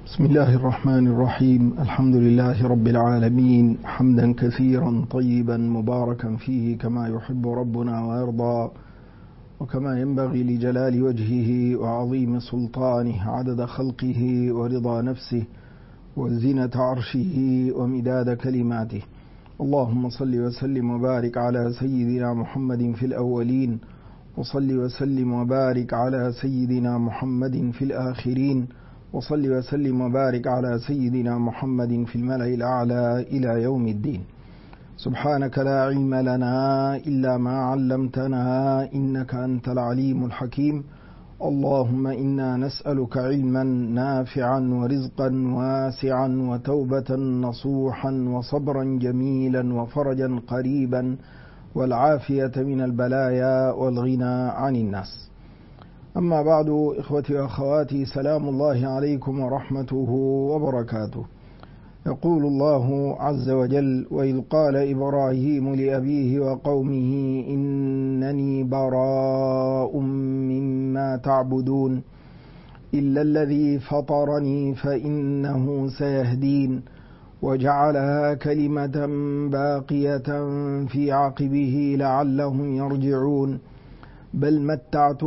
بسم الله الرحمن الرحيم. الحمد لله رب العالمين، حمدا كثيرا طيبا مباركا فيه كما يحب ربنا ويرضى، وكما ينبغي لجلال وجهه وعظيم سلطانه، عدد خلقه ورضا نفسه وزنة عرشه ومداد كلماته. اللهم صل وسلم وبارك على سيدنا محمد في الأولين، وصل وسلم وبارك على سيدنا محمد في الآخرين، وصل وسلم وبارك على سيدنا محمد في الملأ الأعلى إلى يوم الدين. سبحانك لا علم لنا إلا ما علمتنا إنك أنت العليم الحكيم. اللهم إنا نسألك علما نافعا ورزقا واسعا وتوبة نصوحا وصبرا جميلا وفرجا قريبا والعافية من البلايا والغنى عن الناس. أما بعد، إخوتي وأخواتي، سلام الله عليكم ورحمته وبركاته. يقول الله عز وجل: وإذ قال إبراهيم لأبيه وقومه إنني براء مما تعبدون إلا الذي فطرني فإنه سيهدين وجعلها كلمة باقية في عقبه لعلهم يرجعون بل متعت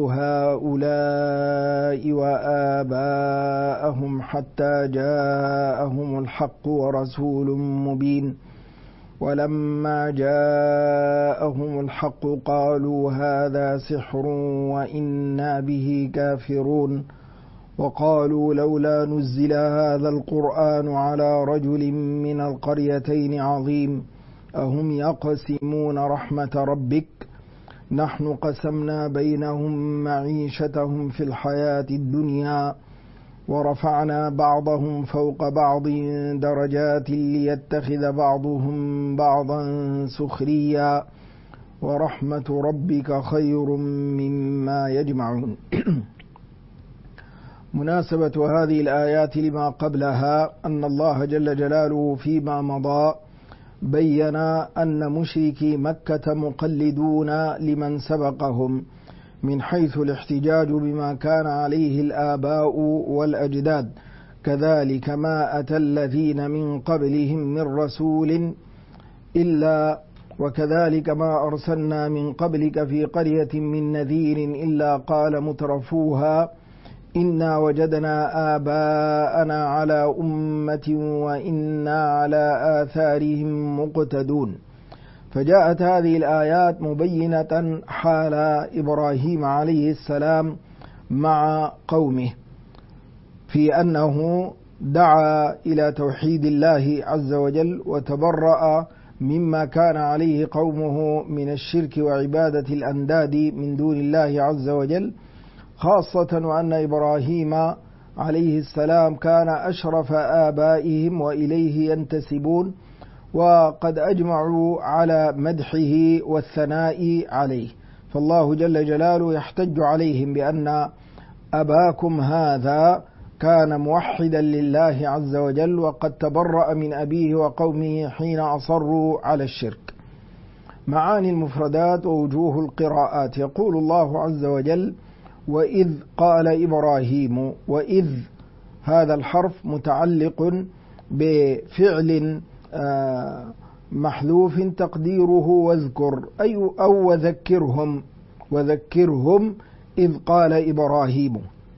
هؤلاء وآباءهم حتى جاءهم الحق ورسول مبين ولما جاءهم الحق قالوا هذا سحر وإنا به كافرون وقالوا لولا نزل هذا القرآن على رجل من القريتين عظيم أهم يقسمون رحمة ربك نحن قسمنا بينهم معيشتهم في الحياة الدنيا ورفعنا بعضهم فوق بعض درجات ليتخذ بعضهم بعضا سخريا ورحمة ربك خير مما يجمعون. مناسبة هذه الآيات لما قبلها أن الله جل جلاله فيما مضى بين أن مشركي مكة مقلدون لمن سبقهم من حيث الاحتجاج بما كان عليه الآباء والأجداد، كذلك ما أتى الذين من قبلهم من رسول وكذلك ما أرسلنا من قبلك في قرية من نذير إلا قال مترفوها إنا وجدنا آباءنا على أمة وإنا على آثارهم مقتدون. فجاءت هذه الآيات مبينة حال إبراهيم عليه السلام مع قومه في أنه دعا إلى توحيد الله عز وجل وتبرأ مما كان عليه قومه من الشرك وعبادة الأنداد من دون الله عز وجل، خاصة وأن إبراهيم عليه السلام كان أشرف آبائهم وإليه ينتسبون، وقد أجمعوا على مدحه والثناء عليه، فالله جل جلاله يحتج عليهم بأن أباكم هذا كان موحدا لله عز وجل وقد تبرأ من أبيه وقومه حين أصروا على الشرك. معاني المفردات ووجوه القراءات. يقول الله عز وجل: وإذ قال إبراهيم. وإذ هذا الحرف متعلق بفعل محذوف تقديره واذكر، أو وذكرهم إذ قال إبراهيم.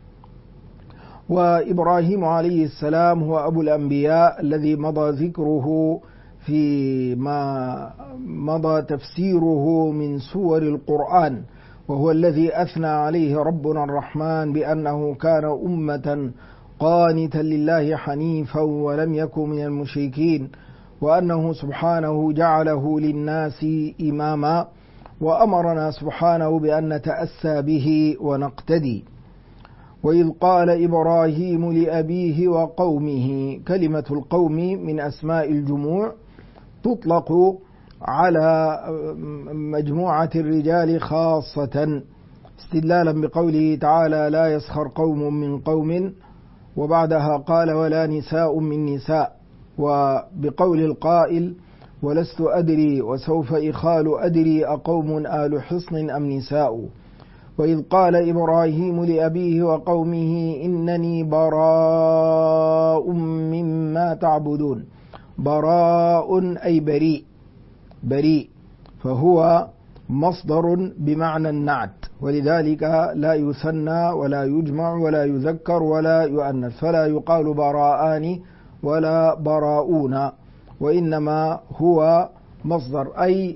وإبراهيم عليه السلام هو أبو الأنبياء الذي مضى ذكره فيما مضى تفسيره من سور القرآن، وهو الذي أثنى عليه ربنا الرحمن بأنه كان أمة قانتا لله حنيفا ولم يكن من المشركين، وأنه سبحانه جعله للناس إماما، وأمرنا سبحانه بأن نتأسى به ونقتدي. وإذ قال إبراهيم لأبيه وقومه. كلمة القوم من أسماء الجموع تطلق على مجموعة الرجال خاصة، استدلالا بقوله تعالى: لا يسخر قوم من قوم، وبعدها قال: ولا نساء من نساء، وبقول القائل: ولست أدري وسوف إخال أدري أقوم آل حصن أم نساء. وإذ قال إبراهيم لأبيه وقومه إنني براء مما تعبدون. براء أي بريء، بريء، فهو مصدر بمعنى النعت، ولذلك لا يثنى ولا يجمع ولا يذكر ولا يؤنث، فلا يقال براءان ولا براءون، وإنما هو مصدر، أي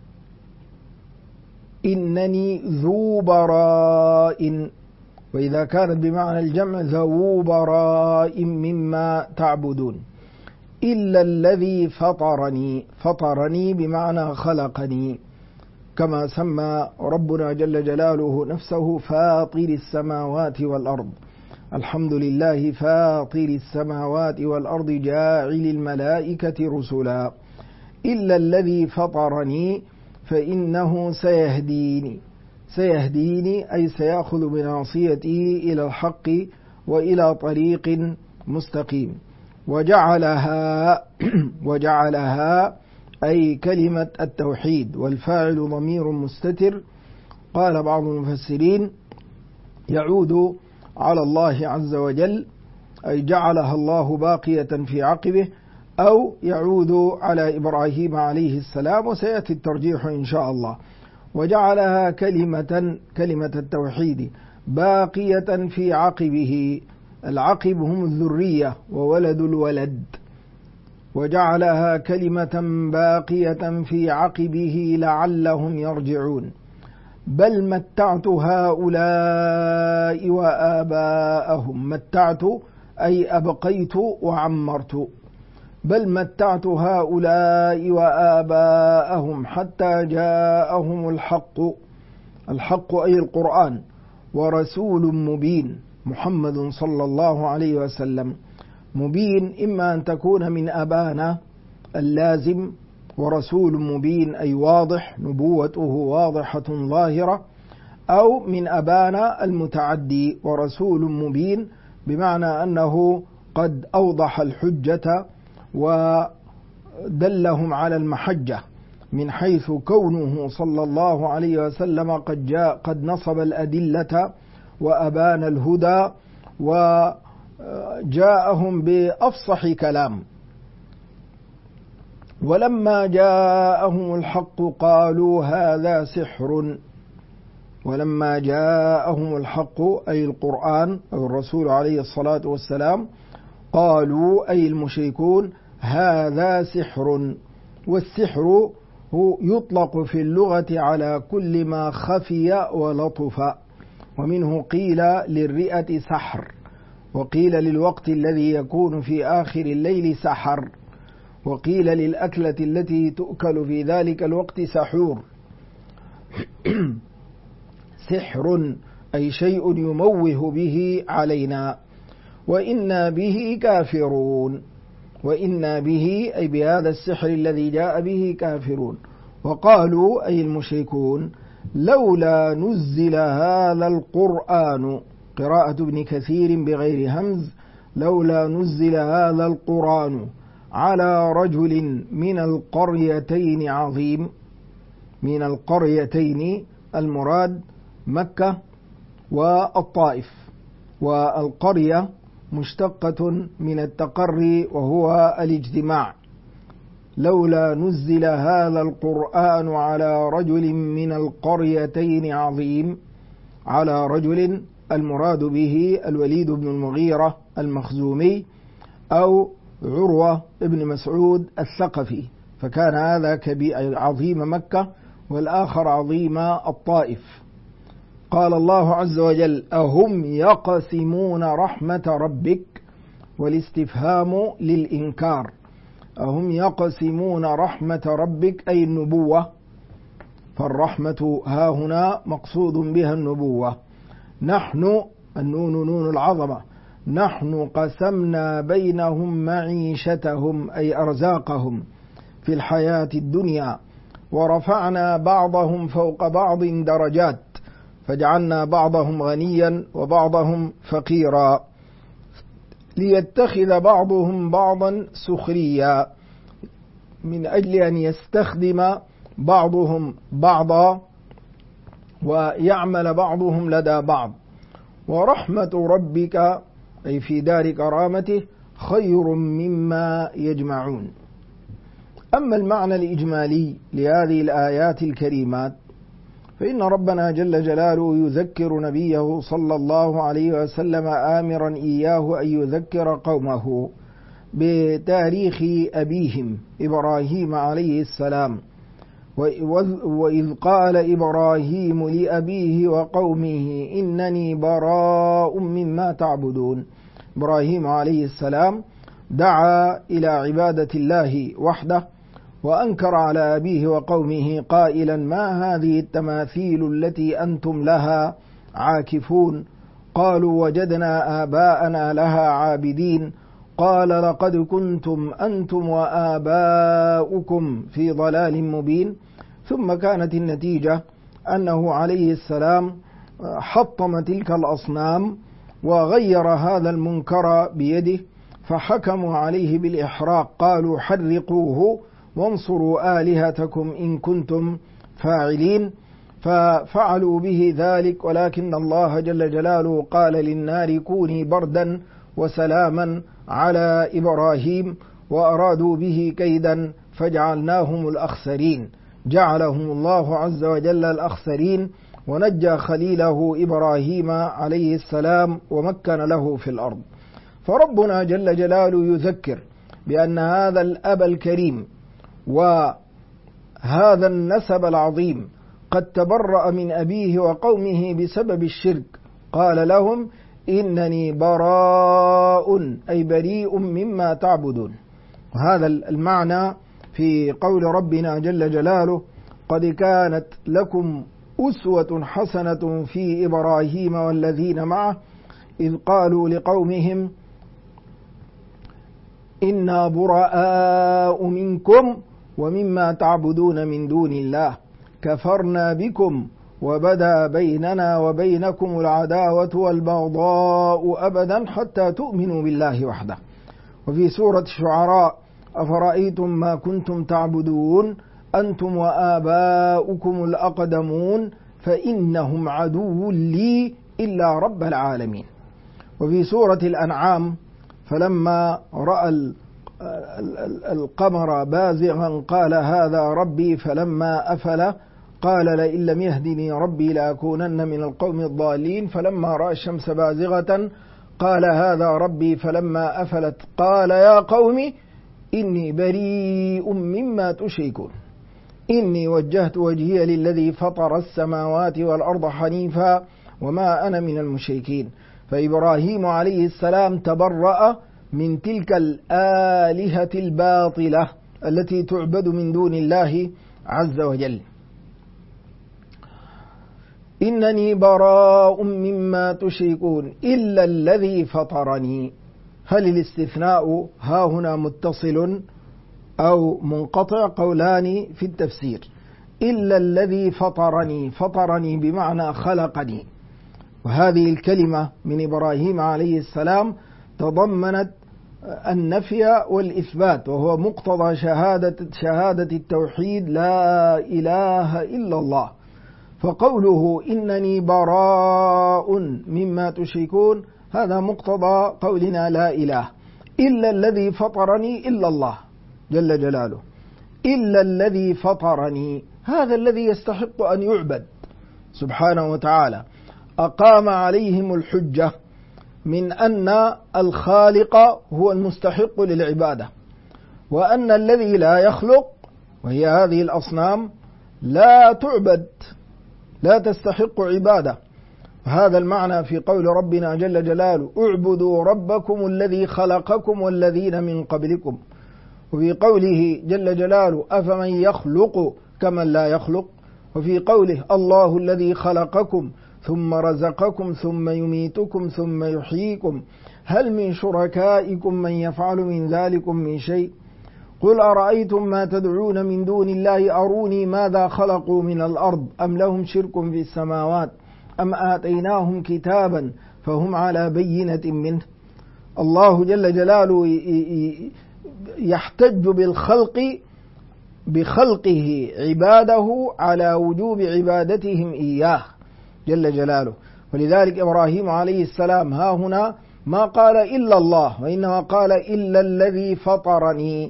إنني ذو براء. وإذا كانت بمعنى الجمع ذو براء مما تعبدون. إلا الذي فطرني، فطرني بمعنى خلقني، كما سمى ربنا جل جلاله نفسه فاطر السماوات والأرض. الحمد لله فاطر السماوات والأرض جاعل الملائكة رسلا. إلا الذي فطرني فإنه سيهديني. سيهديني أي سيأخذ بناصيتي إلى الحق وإلى طريق مستقيم. وجعلها أي كلمة التوحيد، والفاعل ضمير مستتر. قال بعض المفسرين يعود على الله عز وجل، أي جعلها الله باقية في عقبه، أو يعود على إبراهيم عليه السلام، وسيأتي الترجيح إن شاء الله. وجعلها كلمة التوحيد باقية في عقبه. العقب هم الذرية وولد الولد. وجعلها كلمة باقية في عقبه لعلهم يرجعون. بل متعت هؤلاء وآباءهم. متعت أي أبقيت وعمرت. بل متعت هؤلاء وآباءهم حتى جاءهم الحق. الحق أي القرآن، ورسول مبين محمد صلى الله عليه وسلم. مبين إما أن تكون من أبانا اللازم، ورسول مبين أي واضح، نبوته واضحة ظاهرة، أو من أبانا المتعدي، ورسول مبين بمعنى أنه قد أوضح الحجة ودلهم على المحجة، من حيث كونه صلى الله عليه وسلم قد نصب الأدلة وأبان الهدى وجاءهم بأفصح كلام. ولما جاءهم الحق قالوا هذا سحر. ولما جاءهم الحق أي القرآن أو الرسول عليه الصلاة والسلام، قالوا أي المشركون هذا سحر. والسحر هو يطلق في اللغة على كل ما خفي ولطف، ومنه قيل للرئة سحر، وقيل للوقت الذي يكون في آخر الليل سحر، وقيل للأكلة التي تؤكل في ذلك الوقت سحور. سحر أي شيء يموه به علينا. وإنا به كافرون. وإنا به أي بهذا السحر الذي جاء به كافرون. وقالوا أي المشركون لولا نزل هذا القرآن. قراءة ابن كثير بغير همز. لولا نزل هذا القرآن على رجل من القريتين عظيم. من القريتين المراد مكة والطائف، والقرية مشتقة من التقري وهو الاجتماع. لولا نزل هذا القرآن على رجل من القريتين عظيم. على رجل المراد به الوليد بن المغيرة المخزومي أو عروة ابن مسعود الثقفي، فكان هذا عظيم مكة والآخر عظيم الطائف. قال الله عز وجل أهم يقسمون رحمة ربك، والاستفهام للإنكار. أهم يقسمون رحمة ربك أي النبوة، فالرحمة ها هنا مقصود بها النبوة. نحن النون نون العظمة. نحن قسمنا بينهم معيشتهم أي أرزاقهم في الحياة الدنيا، ورفعنا بعضهم فوق بعض درجات، فجعلنا بعضهم غنيا وبعضهم فقيرا، ليتخذ بعضهم بعضا سخريا، من أجل أن يستخدم بعضهم بعضا ويعمل بعضهم لدى بعض. ورحمة ربك أي في دار كرامته خير مما يجمعون. أما المعنى الإجمالي لهذه الآيات الكريمات فإن ربنا جل جلاله يذكر نبيه صلى الله عليه وسلم آمرا إياه أن يذكر قومه بتاريخ أبيهم إبراهيم عليه السلام. وإذ قال إبراهيم لأبيه وقومه إنني براء مما تعبدون. إبراهيم عليه السلام دعا إلى عبادة الله وحده، وأنكر على أبيه وقومه قائلا ما هذه التماثيل التي أنتم لها عاكفون؟ قالوا وجدنا آباءنا لها عابدين. قال لقد كنتم أنتم وآباؤكم في ضلال مبين. ثم كانت النتيجة أنه عليه السلام حطم تلك الأصنام وغير هذا المنكر بيده، فحكموا عليه بالإحراق، قالوا حرقوه وانصروا آلهتكم إن كنتم فاعلين. ففعلوا به ذلك، ولكن الله جل جلاله قال للنار كوني بردا وسلاما على إبراهيم، وأرادوا به كيدا فجعلناهم الأخسرين. جعلهم الله عز وجل الأخسرين، ونجى خليله إبراهيم عليه السلام ومكن له في الأرض. فربنا جل جلاله يذكر بأن هذا الأب الكريم وهذا النسب العظيم قد تبرأ من أبيه وقومه بسبب الشرك. قال لهم إنني براء أي بريء مما تعبدون. وهذا المعنى في قول ربنا جل جلاله قد كانت لكم أسوة حسنة في إبراهيم والذين معه إذ قالوا لقومهم إنا براء منكم ومما تعبدون من دون الله كفرنا بكم وبدا بيننا وبينكم العداوة والبغضاء أبدا حتى تؤمنوا بالله وحده. وفي سورة الشعراء أفرأيتم ما كنتم تعبدون أنتم وآباؤكم الأقدمون فإنهم عدو لي إلا رب العالمين. وفي سورة الأنعام فلما رأى القمر بازغا قال هذا ربي فلما أفل قال لئن لم يهدني ربي لأكونن من القوم الضالين. فلما رأى الشمس بازغة قال هذا ربي فلما أفلت قال يا قوم إني بريء مما تشركون إني وجهت وجهي للذي فطر السماوات والأرض حنيفا وما أنا من المشركين. فإبراهيم عليه السلام تبرأ من تلك الآلهة الباطلة التي تعبد من دون الله عز وجل. إنني براء مما تشركون إلا الذي فطرني. هل الاستثناء ها هنا متصل أو منقطع؟ قولان في التفسير. إلا الذي فطرني، فطرني بمعنى خلقني. وهذه الكلمة من إبراهيم عليه السلام تضمنت النفي والإثبات، وهو مقتضى شهادة التوحيد لا إله إلا الله. فقوله إنني براء مما تشركون هذا مقتضى قولنا لا إله إلا الذي فطرني إلا الله جل جلاله. إلا الذي فطرني، هذا الذي يستحق أن يعبد سبحانه وتعالى. أقام عليهم الحجة من أن الخالق هو المستحق للعبادة، وأن الذي لا يخلق وهي هذه الأصنام لا تعبد، لا تستحق عبادة. هذا المعنى في قول ربنا جل جلاله اعبدوا ربكم الذي خلقكم والذين من قبلكم. وفي قوله جل جلاله أفمن يخلق كمن لا يخلق. وفي قوله الله الذي خلقكم ثم رزقكم ثم يميتكم ثم يحييكم هل من شركائكم من يفعل من ذلكم من شيء قل أرأيتم ما تدعون من دون الله أروني ماذا خلقوا من الأرض أم لهم شرك في السماوات أم آتيناهم كتابا فهم على بينة منه. الله جل جلاله يحتج بخلقه عباده على وجوب عبادتهم إياه، جل جلاله. ولذلك إبراهيم عليه السلام ها هنا ما قال إلا الله، وإنما قال إلا الذي فطرني،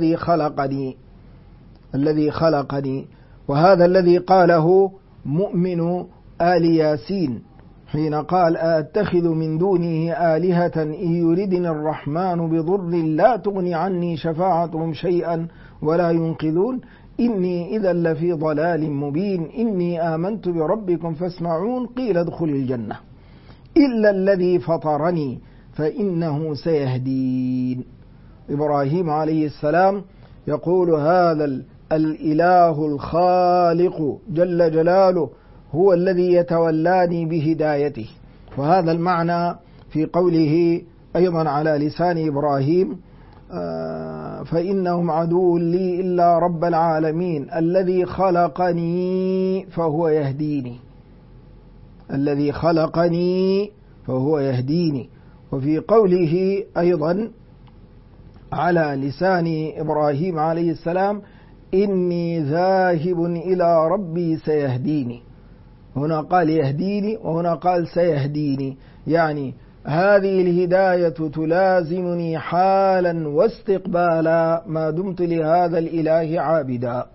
الذي خلقني. وهذا الذي قاله مؤمن آل ياسين حين قال أتخذ من دونه آلهة إن يردني الرحمن بضر لا تغني عني شفاعتهم شيئا ولا ينقذون إني إذا لفي ضلال مبين إني آمنت بربكم فاسمعون قيل ادخل الجنة إلا الذي فطرني فإنه سيهدين. إبراهيم عليه السلام يقول هذا الإله الخالق جل جلاله هو الذي يتولاني بهدايته. وهذا المعنى في قوله أيضا على لسان إبراهيم فإنهم عدو لي إلا رب العالمين الذي خلقني فهو يهديني، الذي خلقني فهو يهديني. وفي قوله أيضا على لسان إبراهيم عليه السلام إني ذاهب إلى ربي سيهديني، هنا قال يهديني وهنا قال سيهديني، يعني هذه الهداية تلازمني حالا واستقبالا ما دمت لهذا الإله عابدا.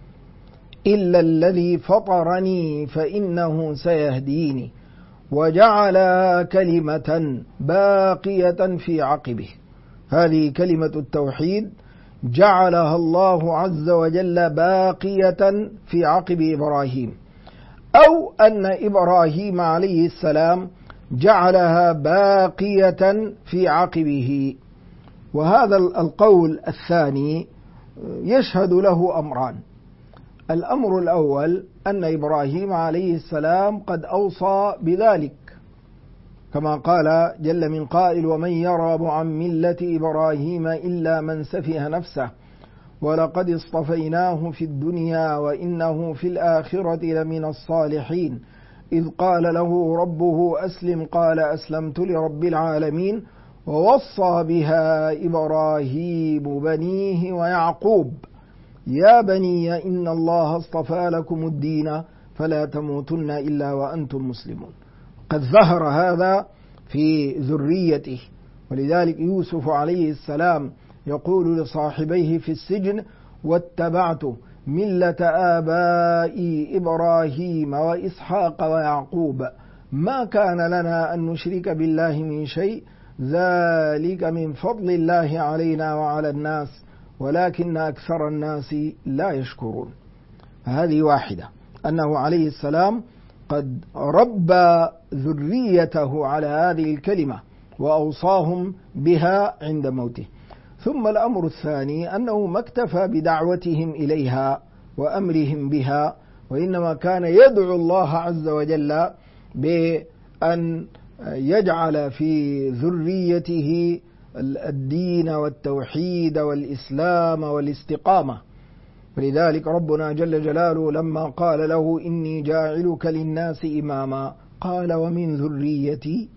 إلا الذي فطرني فإنه سيهديني وجعلها كلمة باقية في عقبه. هذه كلمة التوحيد جعلها الله عز وجل باقية في عقب إبراهيم، أو أن إبراهيم عليه السلام جعلها باقية في عقبه. وهذا القول الثاني يشهد له أمران. الأمر الأول أن إبراهيم عليه السلام قد أوصى بذلك كما قال جل من قائل ومن يرغب عن ملة إبراهيم إلا من سفه نفسه ولقد اصطفيناه في الدنيا وإنه في الآخرة لمن الصالحين إذ قال له ربه أسلم قال أسلمت لرب العالمين ووصى بها إبراهيم بنيه ويعقوب يا بني إن الله اصطفى لكم الدين فلا تموتن إلا وأنتم مسلمون. قد ظهر هذا في ذريته. ولذلك يوسف عليه السلام يقول لصاحبيه في السجن واتبعت ملة آبائي إبراهيم وإسحاق ويعقوب ما كان لنا أن نشرك بالله من شيء ذلك من فضل الله علينا وعلى الناس ولكن أكثر الناس لا يشكرون. هذه واحدة، أنه عليه السلام قد ربى ذريته على هذه الكلمة وأوصاهم بها عند موته. ثم الأمر الثاني أنه ما اكتفى بدعوتهم إليها وأمرهم بها، وإنما كان يدعو الله عز وجل بأن يجعل في ذريته الدين والتوحيد والإسلام والاستقامة. ولذلك ربنا جل جلاله لما قال له إني جاعلك للناس إماما قال ومن ذريتي،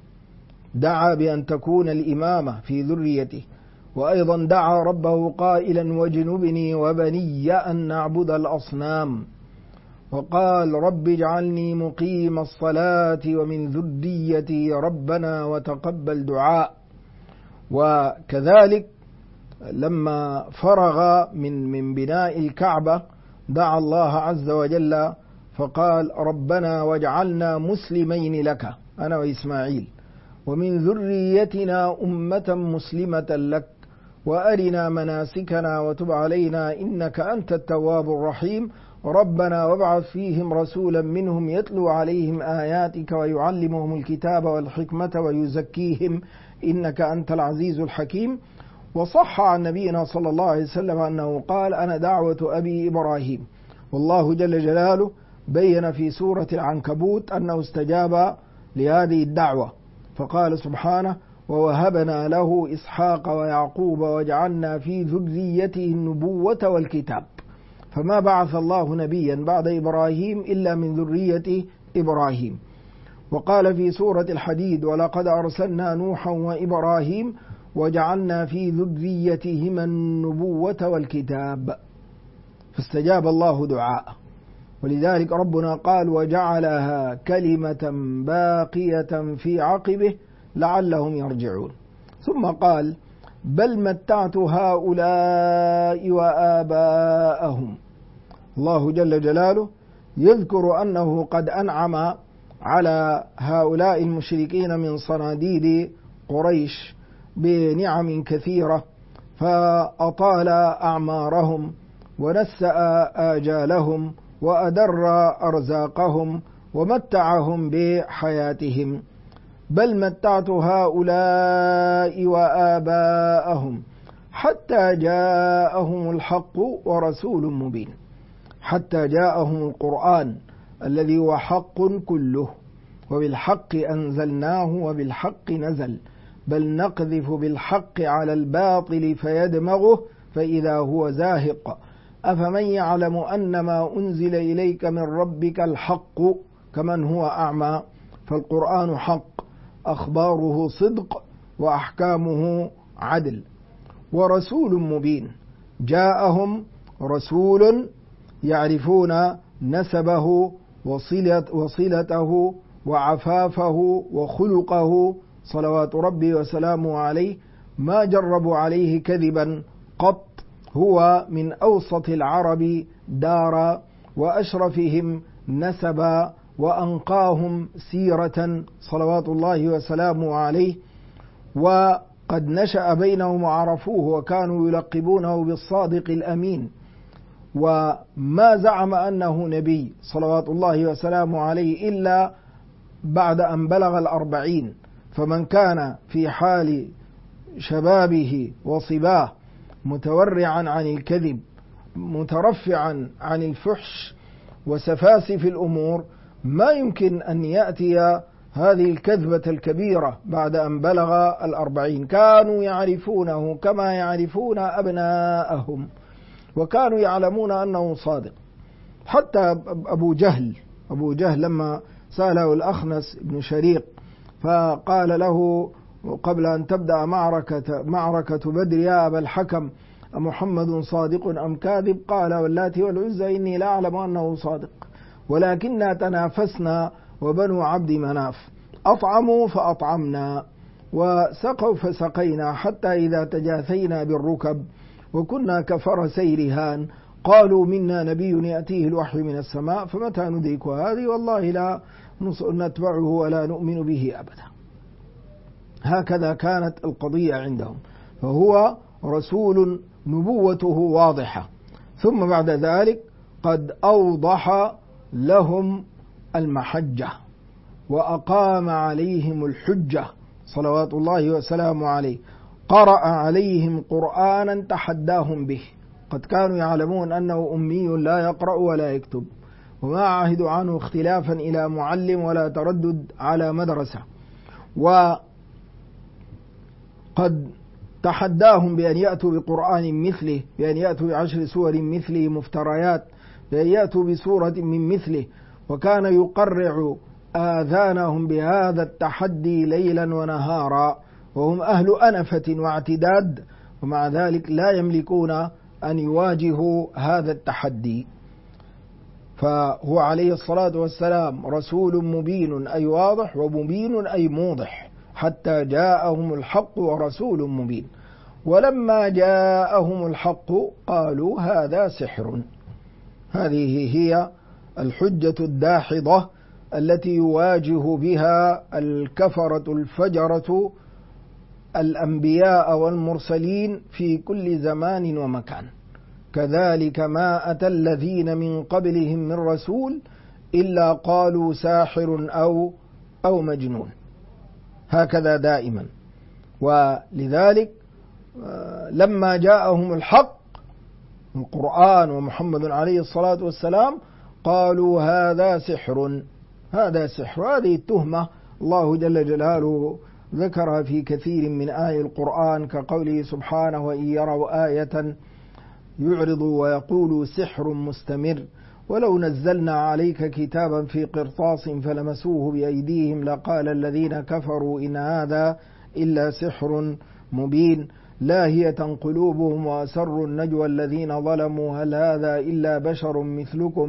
دعا بأن تكون الإمامة في ذريته. وأيضا دعا ربه قائلا واجنبني وبني أن نعبد الأصنام، وقال رب اجعلني مقيم الصلاة ومن ذريتي ربنا وتقبل دعاء. وكذلك لما فرغ من بناء الكعبة دعا الله عز وجل فقال ربنا واجعلنا مسلمين لك أنا وإسماعيل ومن ذريتنا أمة مسلمة لك وأرنا مناسكنا وتب علينا إنك أنت التواب الرحيم ربنا وابعث فيهم رسولا منهم يتلو عليهم آياتك ويعلمهم الكتاب والحكمة ويزكيهم إنك أنت العزيز الحكيم. وصح عن نبينا صلى الله عليه وسلم أنه قال أنا دعوة أبي إبراهيم. والله جل جلاله بين في سورة العنكبوت أنه استجاب لهذه الدعوة فقال سبحانه ووهبنا له إسحاق ويعقوب وجعلنا في ذريته النبوة والكتاب. فما بعث الله نبيا بعد إبراهيم إلا من ذرية إبراهيم. وقال في سورة الحديد ولقد أرسلنا نوحا وإبراهيم وجعلنا في ذريتهما النبوة والكتاب. فاستجاب الله دعاءه. ولذلك ربنا قال وجعلها كلمة باقية في عقبه لعلهم يرجعون. ثم قال بل متعت هؤلاء وآباءهم. الله جل جلاله يذكر أنه قد أنعم على هؤلاء المشركين من صناديد قريش بنعم كثيرة، فأطال أعمارهم ونسأ آجالهم وأدر أرزاقهم ومتعهم بحياتهم. بل متعت هؤلاء وآباءهم حتى جاءهم الحق ورسول مبين. حتى جاءهم القرآن الذي هو حق كله، وبالحق أنزلناه وبالحق نزل، بل نقذف بالحق على الباطل فيدمغه فإذا هو زاهق. أفمن يعلم أنما أنزل إليك من ربك الحق كمن هو أعمى. فالقرآن حق، أخباره صدق وأحكامه عدل. ورسول مبين، جاءهم رسول يعرفون نسبه وصلته وعفافه وخلقه صلوات ربي وسلامه عليه، ما جربوا عليه كذبا قط. هو من أوسط العرب دارا وأشرفهم نسبا وأنقاهم سيرة صلوات الله وسلامه عليه. وقد نشأ بينهم وعرفوه وكانوا يلقبونه بالصادق الأمين، وما زعم أنه نبي صلوات الله وسلامه عليه إلا بعد أن بلغ 40. فمن كان في حال شبابه وصباه متورعا عن الكذب مترفعا عن الفحش وسفاسف الأمور، ما يمكن أن يأتي هذه الكذبة الكبيرة بعد أن بلغ 40. كانوا يعرفونه كما يعرفون أبناءهم، وكانوا يعلمون أنه صادق. حتى أبو جهل لما سأله الأخنس بن شريق فقال له قبل أن تبدأ معركة بدر يا أبا الحكم أمحمد صادق أم كاذب؟ قال واللات والعزى إني لا أعلم أنه صادق، ولكننا تنافسنا وبنو عبد مناف، أطعموا فأطعمنا وسقوا فسقينا، حتى إذا تجاثينا بالركب وكنا كفرسي رهان قالوا منا نبي يأتيه الوحي من السماء فمتى ندرك هذه والله لا نتبعه ولا نؤمن به أبدا. هكذا كانت القضية عندهم. فهو رسول نبوته واضحة. ثم بعد ذلك قد أوضح لهم المحجة وأقام عليهم الحجة صلوات الله وسلامه عليه. قرأ عليهم قرآنا تحداهم به. قد كانوا يعلمون أنه أمي لا يقرأ ولا يكتب، وما عهدوا عنه اختلافا إلى معلم ولا تردد على مدرسة. وقد تحداهم بأن يأتوا بقرآن مثله، بأن يأتوا ب10 سور مثله مفتريات، بأن يأتوا بسورة من مثله. وكان يقرع آذانهم بهذا التحدي ليلا ونهارا، وهم أهل أنفة واعتداد، ومع ذلك لا يملكون أن يواجهوا هذا التحدي. فهو عليه الصلاة والسلام رسول مبين أي واضح، ومبين أي موضح، حتى جاءهم الحق ورسول مبين. ولما جاءهم الحق قالوا هذا سحر. هذه هي الحجة الداحضة التي يواجه بها الكفرة الفجرة الأنبياء والمرسلين في كل زمان ومكان. كذلك ما أتى الذين من قبلهم من رسول إلا قالوا ساحر أو مجنون، هكذا دائما. ولذلك لما جاءهم الحق القرآن ومحمد عليه الصلاة والسلام قالوا هذا سحر. هذه التهمة الله جل جلاله ذكرها في كثير من آي القرآن، كقوله سبحانه وإن يروا آية يعرضوا ويقولوا سحر مستمر ولو نزلنا عليك كتابا في قرطاس فلمسوه بأيديهم لقال الذين كفروا إن هذا إلا سحر مبين لاهية قلوبهم وأسروا النجوى الذين ظلموا هل هذا إلا بشر مثلكم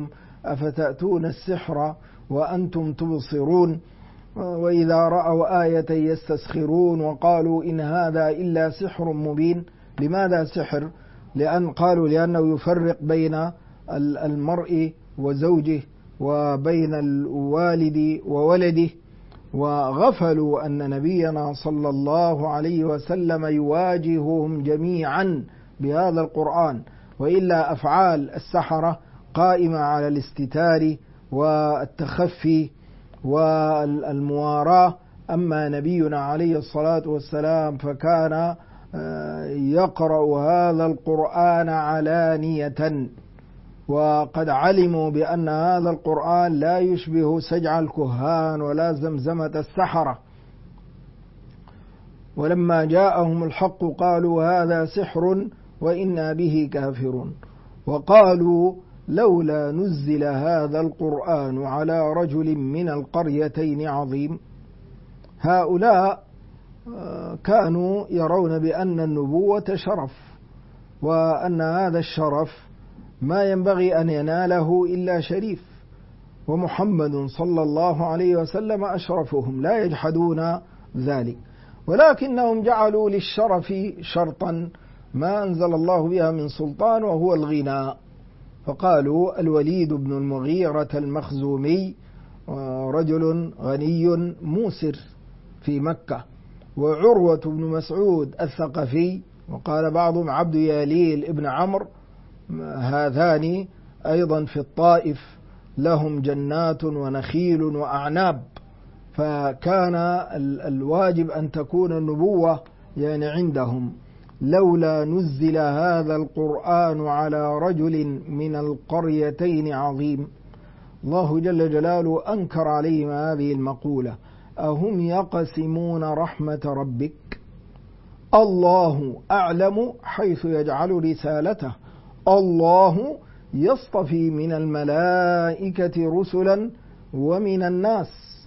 أفتأتون السحر وأنتم تبصرون وإذا رأوا آية يستسخرون وقالوا إن هذا إلا سحر مبين. لماذا سحر؟ لأنه يفرق بين المرء وزوجه وبين الوالد وولده، وغفلوا أن نبينا صلى الله عليه وسلم يواجههم جميعا بهذا القرآن، وإلا أفعال السحرة قائمة على الاستتار والتخفي والمواراة. أما نبينا عليه الصلاة والسلام فكان يقرأ هذا القرآن علانية، وقد علموا بأن هذا القرآن لا يشبه سجع الكهان ولا زمزمة السحرة. ولما جاءهم الحق قالوا هذا سحر وإنا به كافرون، وقالوا لولا نزل هذا القرآن على رجل من القريتين عظيم. هؤلاء كانوا يرون بأن النبوة شرف، وأن هذا الشرف ما ينبغي أن يناله إلا شريف، ومحمد صلى الله عليه وسلم أشرفهم، لا يجحدون ذلك، ولكنهم جعلوا للشرف شرطا ما أنزل الله بها من سلطان وهو الغنى. فقالوا الوليد بن المغيرة المخزومي رجل غني موسر في مكة، وعروة بن مسعود الثقفي، وقال بعضهم عبد ياليل ابن عمرو، هذان أيضا في الطائف لهم جنات ونخيل وأعناب. فكان الواجب أن تكون النبوة عندهم. لولا نزل هذا القرآن على رجل من القريتين عظيم. الله جل جلاله أنكر عليهم هذه المقولة: أهم يقسمون رحمة ربك؟ الله أعلم حيث يجعل رسالته، الله يصطفي من الملائكة رسلا ومن الناس.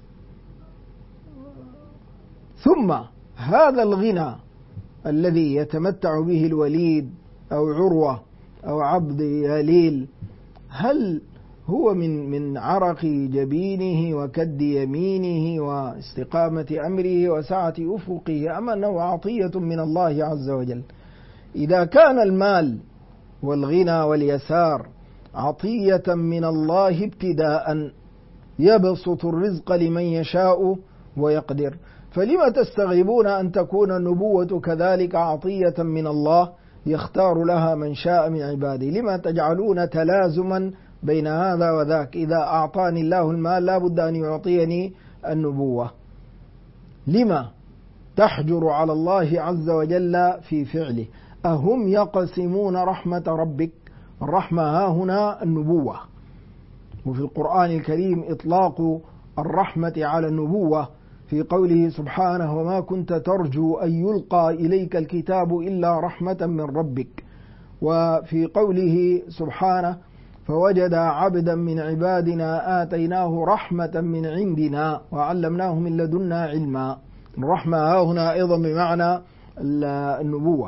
ثم هذا الغنى الذي يتمتع به الوليد أو عروة أو عبد ياليل، هل هو من عرق جبينه وكد يمينه واستقامة أمره وسعة أفقه، أم أنه عطية من الله عز وجل؟ إذا كان المال والغنى واليسار عطية من الله ابتداء، يبسط الرزق لمن يشاء ويقدر، فلما تستغربون أن تكون النبوة كذلك عطية من الله يختار لها من شاء من عباده؟ لما تجعلون تلازما بين هذا وذاك؟ إذا أعطاني الله المال لا بد أن يعطيني النبوة. لما تحجر على الله عز وجل في فعله؟ أهم يقسمون رحمة ربك؟ الرحمة ها هنا النبوة، وفي القرآن الكريم إطلاق الرحمة على النبوة في قوله سبحانه: وما كنت ترجو أن يلقى إليك الكتاب إلا رحمة من ربك. وفي قوله سبحانه: فوجد عبدا من عبادنا آتيناه رحمة من عندنا وعلمناه من لدنا علما. الرحمة ها هنا أيضا بمعنى النبوة.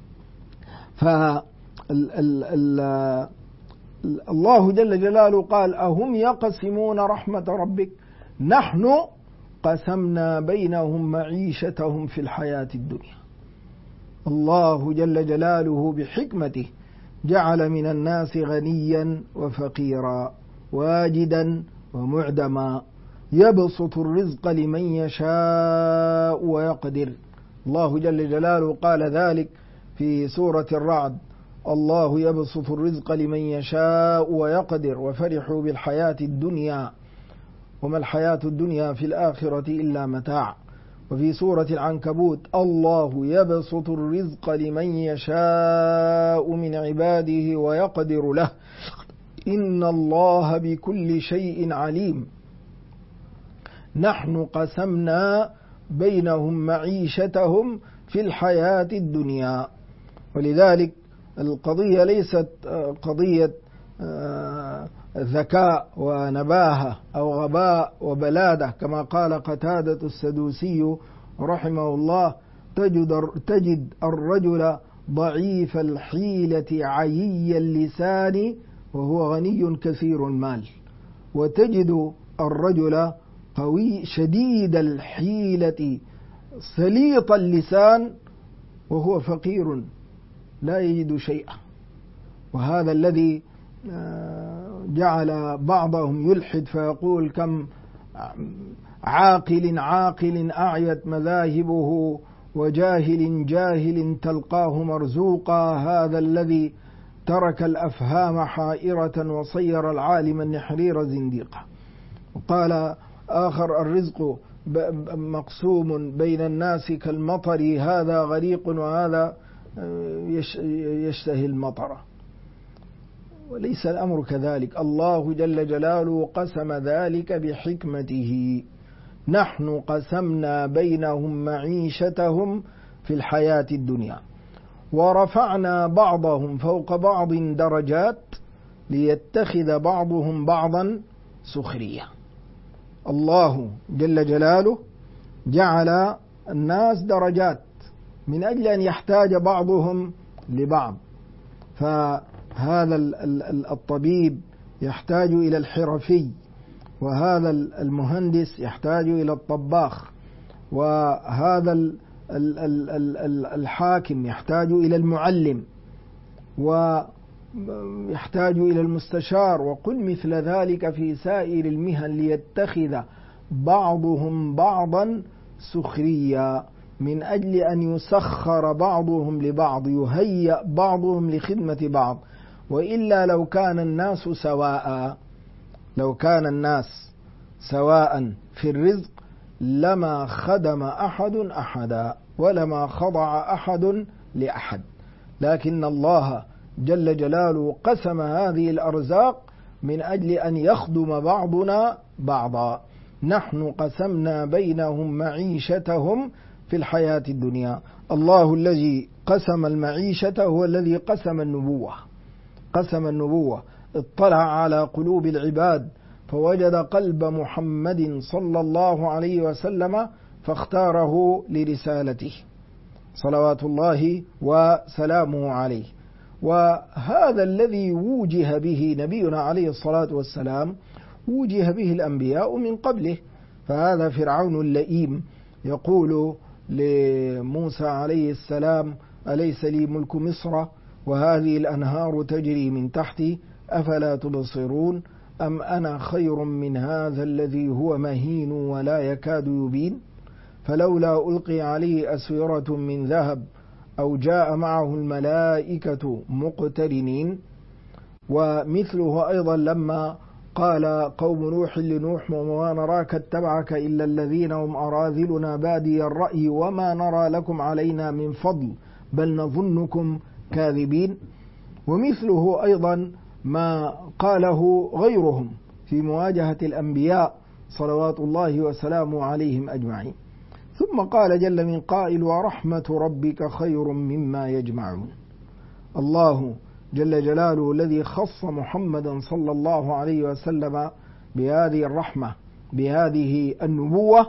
الله جل جلاله قال: أهم يقسمون رحمة ربك؟ نحن قسمنا بينهم معيشتهم في الحياة الدنيا. الله جل جلاله بحكمته جعل من الناس غنيا وفقيرا، واجدا ومعدما، يبسط الرزق لمن يشاء ويقدر. الله جل جلاله قال ذلك في سورة الرعد: الله يبسط الرزق لمن يشاء ويقدر وفرحوا بالحياة الدنيا وما الحياة الدنيا في الآخرة إلا متاع. وفي سورة العنكبوت: الله يبسط الرزق لمن يشاء من عباده ويقدر له إن الله بكل شيء عليم. نحن قسمنا بينهم معيشتهم في الحياة الدنيا. ولذلك القضية ليست قضية ذكاء ونباهة أو غباء وبلادة كما قال قتادة السدوسي رحمه الله: تجد الرجل ضعيف الحيلة عيي اللسان وهو غني كثير المال، وتجد الرجل قوي شديد الحيلة سليط اللسان وهو فقير لا يجد شيئا. وهذا الذي جعل بعضهم يلحد فيقول كم عاقل أعيت مذاهبه وجاهل جاهل تلقاه مرزوقا، هذا الذي ترك الأفهام حائرة وصير العالم النحرير زنديقا. وقال آخر الرزق مقسوم بين الناس كالمطر، هذا غريق وهذا يشتهي المطر. وليس الأمر كذلك، الله جل جلاله قسم ذلك بحكمته. نحن قسمنا بينهم معيشتهم في الحياة الدنيا ورفعنا بعضهم فوق بعض درجات ليتخذ بعضهم بعضا سخرية. الله جل جلاله جعل الناس درجات من أجل أن يحتاج بعضهم لبعض، فهذا الطبيب يحتاج إلى الحرفي، وهذا المهندس يحتاج إلى الطباخ، وهذا الحاكم يحتاج إلى المعلم، ويحتاج إلى المستشار، وقل مثل ذلك في سائر المهن ليتخذ بعضهم بعضا سخريا، من أجل أن يسخر بعضهم لبعض، يهيأ بعضهم لخدمة بعض. وإلا لو كان الناس سواء في الرزق لما خدم أحد أحدا ولما خضع أحد لأحد، لكن الله جل جلاله قسم هذه الأرزاق من أجل أن يخدم بعضنا بعضا. نحن قسمنا بينهم معيشتهم في الحياة الدنيا. الله الذي قسم المعيشة هو الذي قسم النبوة، اطلع على قلوب العباد فوجد قلب محمد صلى الله عليه وسلم فاختاره لرسالته صلوات الله وسلامه عليه. وهذا الذي وجه به نبينا عليه الصلاة والسلام وجه به الأنبياء من قبله. فهذا فرعون اللئيم يقول لموسى عليه السلام أليس لي ملك مصر وهذه الأنهار تجري من تحتي أفلا تبصرون أم أنا خير من هذا الذي هو مهين ولا يكاد يبين فلولا ألقي عليه أسورة من ذهب أو جاء معه الملائكة مقترنين. ومثله أيضا لما قال قوم نوح لنوح وما نراك اتبعك إلا الذين هم أراذلنا بادي الرأي وما نرى لكم علينا من فضل بل نظنكم كاذبين. ومثله أيضا ما قاله غيرهم في مواجهة الأنبياء صلوات الله وسلامه عليهم أجمعين. ثم قال جل من قائل ورحمة ربك خير مما يجمعون. الله جل جلاله الذي خص محمدا صلى الله عليه وسلم بهذه الرحمة بهذه النبوة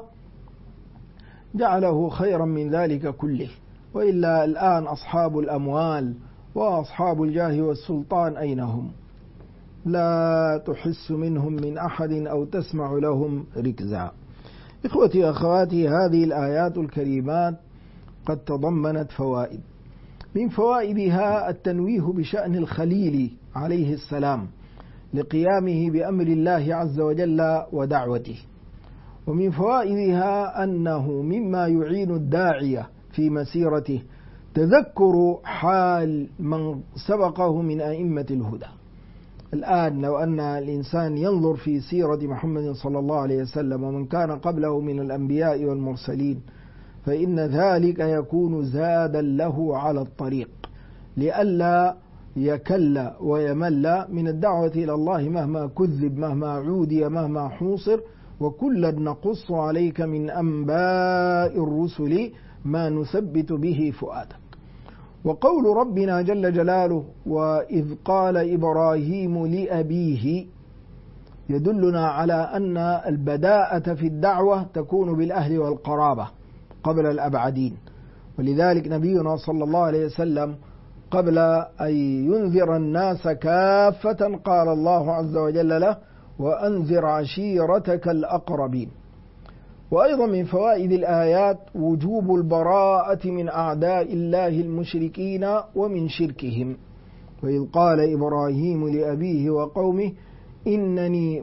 جعله خيرا من ذلك كله. وإلا الآن أصحاب الأموال وأصحاب الجاه والسلطان أين هم؟ لا تحس منهم من أحد أو تسمع لهم ركزا. إخوتي أخواتي، هذه الآيات الكريمات قد تضمنت فوائد، من فوائدها التنويه بشأن الخليل عليه السلام لقيامه بأمر الله عز وجل ودعوته. ومن فوائدها أنه مما يعين الداعية في مسيرته تذكر حال من سبقه من أئمة الهدى. الآن لو أن الإنسان ينظر في سيرة محمد صلى الله عليه وسلم ومن كان قبله من الأنبياء والمرسلين فإن ذلك يكون زادا له على الطريق لئلا يكل ويمل من الدعوة إلى الله مهما كذب مهما عودي مهما حوصر، وكلا نقص عليك من أنباء الرسل ما نثبت به فؤادك. وقول ربنا جل جلاله وإذ قال إبراهيم لأبيه يدلنا على أن البداءة في الدعوة تكون بالأهل والقرابة قبل الأبعدين. ولذلك نبينا صلى الله عليه وسلم قبل أن ينذر الناس كافة قال الله عز وجل له: وأنذر عشيرتك الأقربين. وأيضا من فوائد الآيات وجوب البراءة من أعداء الله المشركين ومن شركهم. وإذ قال إبراهيم لأبيه وقومه: إنني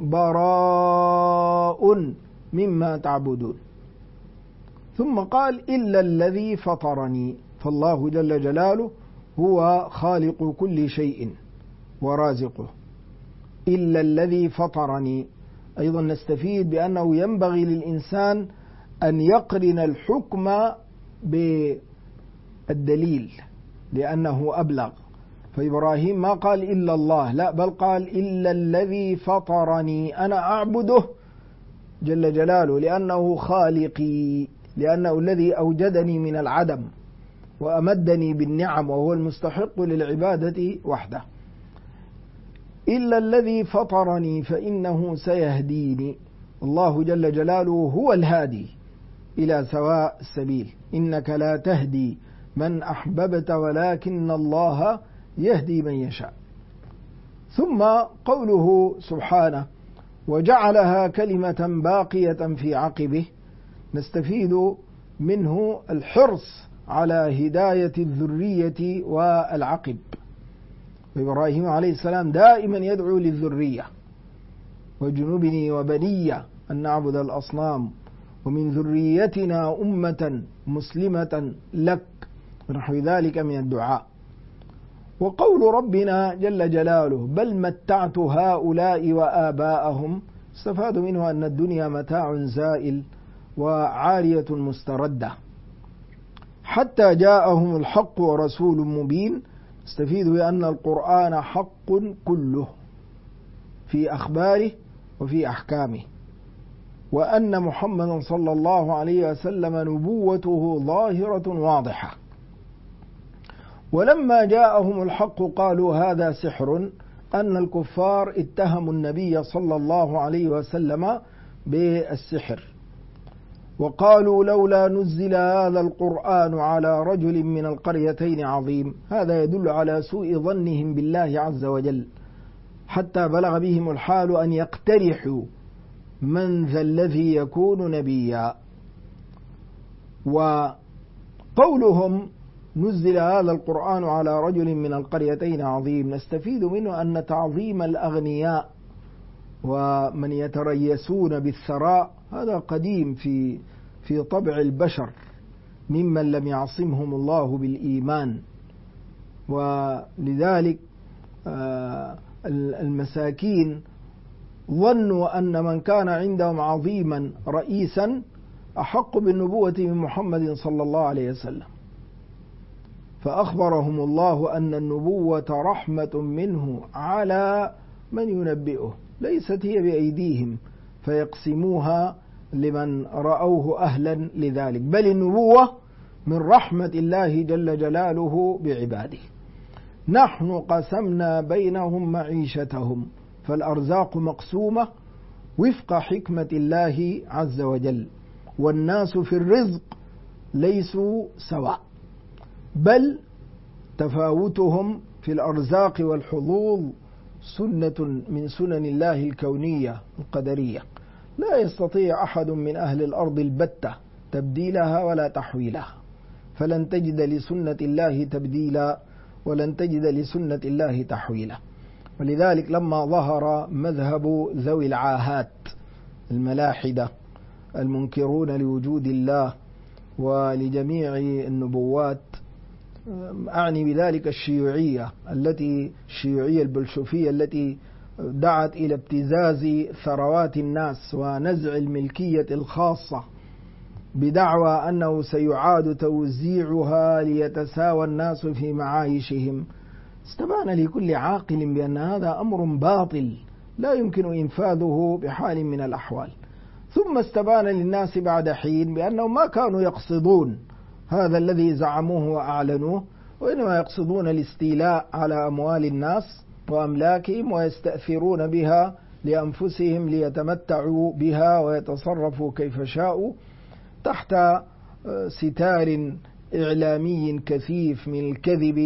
براء مما تعبدون. ثم قال: إلا الذي فطرني. فالله جل جلاله هو خالق كل شيء ورازقه. إلا الذي فطرني. أيضا نستفيد بأنه ينبغي للإنسان أن يقرن الحكم بالدليل لأنه أبلغ. فإبراهيم ما قال إلا الله، لا، بل قال إلا الذي فطرني، أنا أعبده جل جلاله لأنه خالقي، لأنه الذي أوجدني من العدم وأمدني بالنعم وهو المستحق للعبادة وحده. إلا الذي فطرني فإنه سيهديني. الله جل جلاله هو الهادي إلى سواء السبيل. إنك لا تهدي من أحببت ولكن الله يهدي من يشاء. ثم قوله سبحانه: وجعلها كلمة باقية في عقبه. نستفيد منه الحرص على هداية الذرية والعقب. وإبراهيم عليه السلام دائما يدعو للذرية: وجنبني وبني أن نعبد الأصنام ومن ذريتنا أمة مسلمة لك، ونحو ذلك من الدعاء. وقول ربنا جل جلاله: بل متعت هؤلاء وآباءهم. استفاد منه أن الدنيا متاع زائل وعارية مستردة حتى جاءهم الحق ورسول مبين. استفيد بأن القرآن حق كله في أخباره وفي أحكامه، وأن محمدا صلى الله عليه وسلم نبوته ظاهرة واضحة. ولما جاءهم الحق قالوا هذا سحر. أن الكفار اتهموا النبي صلى الله عليه وسلم بالسحر، وقالوا لولا نزل هذا القرآن على رجل من القريتين عظيم. هذا يدل على سوء ظنهم بالله عز وجل، حتى بلغ بهم الحال أن يقترحوا من ذا الذي يكون نبيا. وقولهم نزل هذا القرآن على رجل من القريتين عظيم، نستفيد منه أن تعظيم الأغنياء ومن يتريسون بالثراء هذا قديم في طبع البشر ممن لم يعصمهم الله بالإيمان. ولذلك المساكين ظنوا أن من كان عندهم عظيما رئيسا أحق بالنبوة من محمد صلى الله عليه وسلم، فأخبرهم الله أن النبوة رحمة منه على من ينبئه، ليست هي بأيديهم فيقسموها لمن رأوه أهلا لذلك، بل النبوة من رحمة الله جل جلاله بعباده. نحن قسمنا بينهم معيشتهم، فالأرزاق مقسومة وفق حكمة الله عز وجل، والناس في الرزق ليسوا سواء، بل تفاوتهم في الأرزاق والحظوظ سنة من سنن الله الكونية القدرية، لا يستطيع أحد من أهل الأرض البتة تبديلها ولا تحويلها، فلن تجد لسنة الله تبديلا ولن تجد لسنة الله تحويلا. ولذلك لما ظهر مذهب ذوي العاهات الملاحدة المنكرون لوجود الله ولجميع النبوات، أعني بذلك الشيوعية الشيوعية البلشفية التي دعت إلى ابتزاز ثروات الناس ونزع الملكية الخاصة بدعوى أنه سيعاد توزيعها ليتساوى الناس في معايشهم. استبان لكل عاقل بأن هذا أمر باطل لا يمكن إنفاذه بحال من الأحوال. ثم استبان للناس بعد حين بأنهم ما كانوا يقصدون هذا الذي زعموه وأعلنوه، وإنما يقصدون الاستيلاء على أموال الناس وأملاكهم ويستأثرون بها لأنفسهم ليتمتعوا بها ويتصرفوا كيف شاءوا تحت ستار إعلامي كثيف من الكذب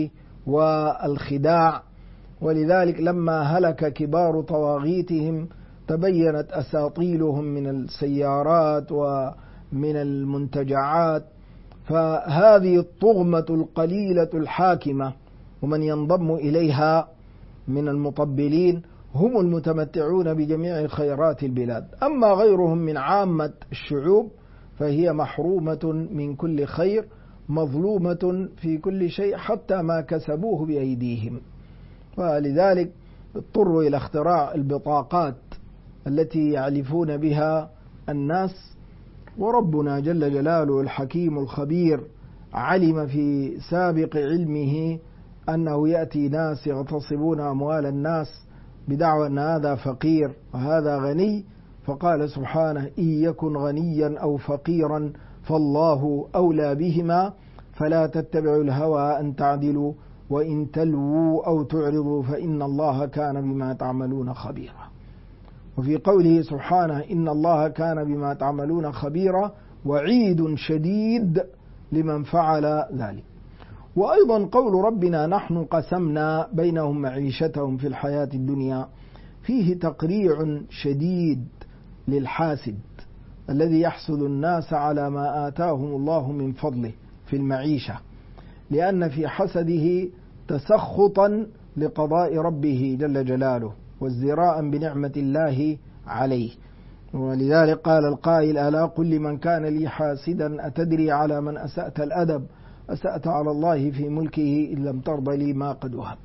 والخداع. ولذلك لما هلك كبار طواغيتهم تبينت أساطيلهم من السيارات ومن المنتجعات. فهذه الطغمة القليلة الحاكمة ومن ينضم إليها من المطبلين هم المتمتعون بجميع خيرات البلاد. أما غيرهم من عامة الشعوب فهي محرومة من كل خير، مظلومة في كل شيء حتى ما كسبوه بأيديهم. ولذلك اضطروا إلى اختراع البطاقات التي يعرفون بها الناس. وربنا جل جلاله الحكيم الخبير علم في سابق علمه أنه يأتي ناس يغتصبون أموال الناس بدعوى أن هذا فقير وهذا غني، فقال سبحانه: إن يكن غنيا أو فقيرا فالله أولى بهما فلا تتبعوا الهوى أن تعدلوا وإن تلووا أو تعرضوا فإن الله كان بما تعملون خبيرا. وفي قوله سبحانه: إن الله كان بما تعملون خبيرا وعيد شديد لمن فعل ذلك. وأيضا قول ربنا: نحن قسمنا بينهم معيشتهم في الحياة الدنيا، فيه تقريع شديد للحاسد الذي يحسد الناس على ما آتاهم الله من فضله في المعيشة، لأن في حسده تسخطا لقضاء ربه جل جلاله وازدراء بنعمة الله عليه. ولذلك قال القائل: ألا قل لمن كان لي حاسدا أتدري على من أسأت الأدب، أسأت على الله في ملكه إن لم ترض لي ما قد وهب.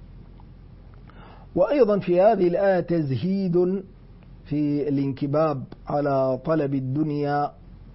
وأيضا في هذه الآية تزهيد في الانكباب على طلب الدنيا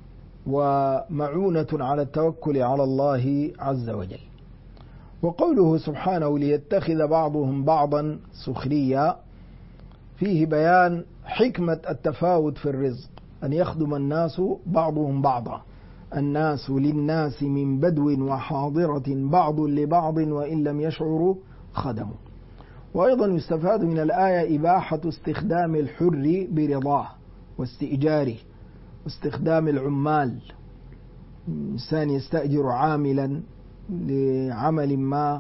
ومعونة على التوكل على الله عز وجل. وقوله سبحانه: ليتخذ بعضهم بعضا سخريا، فيه بيان حكمة التفاوت في الرزق، أن يخدم الناس بعضهم بعضا، الناس للناس من بدو وحاضرة بعض لبعض وإن لم يشعروا خدموا. وأيضا يستفاد من الآية إباحة استخدام الحر برضاه واستئجاره واستخدام العمال. إنسان يستأجر عاملا لعمل ما،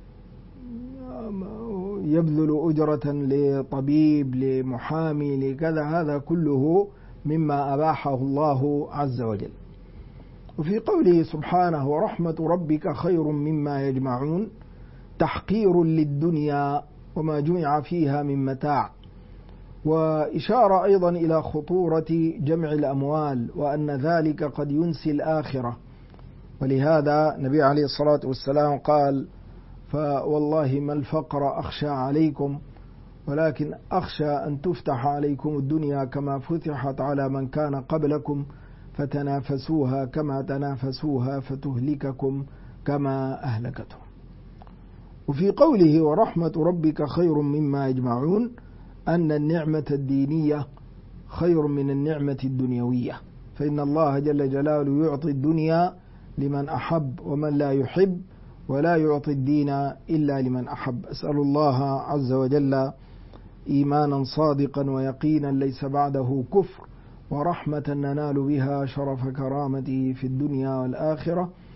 يبذل أجرة لطبيب لمحامي لكذا، هذا كله مما أباحه الله عز وجل. وفي قوله سبحانه: ورحمة ربك خير مما يجمعون، تحقير للدنيا وما جمع فيها من متاع، وإشارة أيضا إلى خطورة جمع الأموال وأن ذلك قد ينسي الآخرة. ولهذا النبي عليه الصلاة والسلام قال: فوالله ما الفقر أخشى عليكم ولكن أخشى أن تفتح عليكم الدنيا كما فتحت على من كان قبلكم فتنافسوها كما تنافسوها فتهلككم كما أهلكتهم. وفي قوله: ورحمة ربك خير مما يجمعون، أن النعمة الدينية خير من النعمة الدنيوية، فإن الله جل جلاله يعطي الدنيا لمن أحب ومن لا يحب، ولا يعطي الدين إلا لمن أحب. أسأل الله عز وجل إيمانا صادقا ويقينا ليس بعده كفر، ورحمة ننال بها شرف كرامته في الدنيا والآخرة.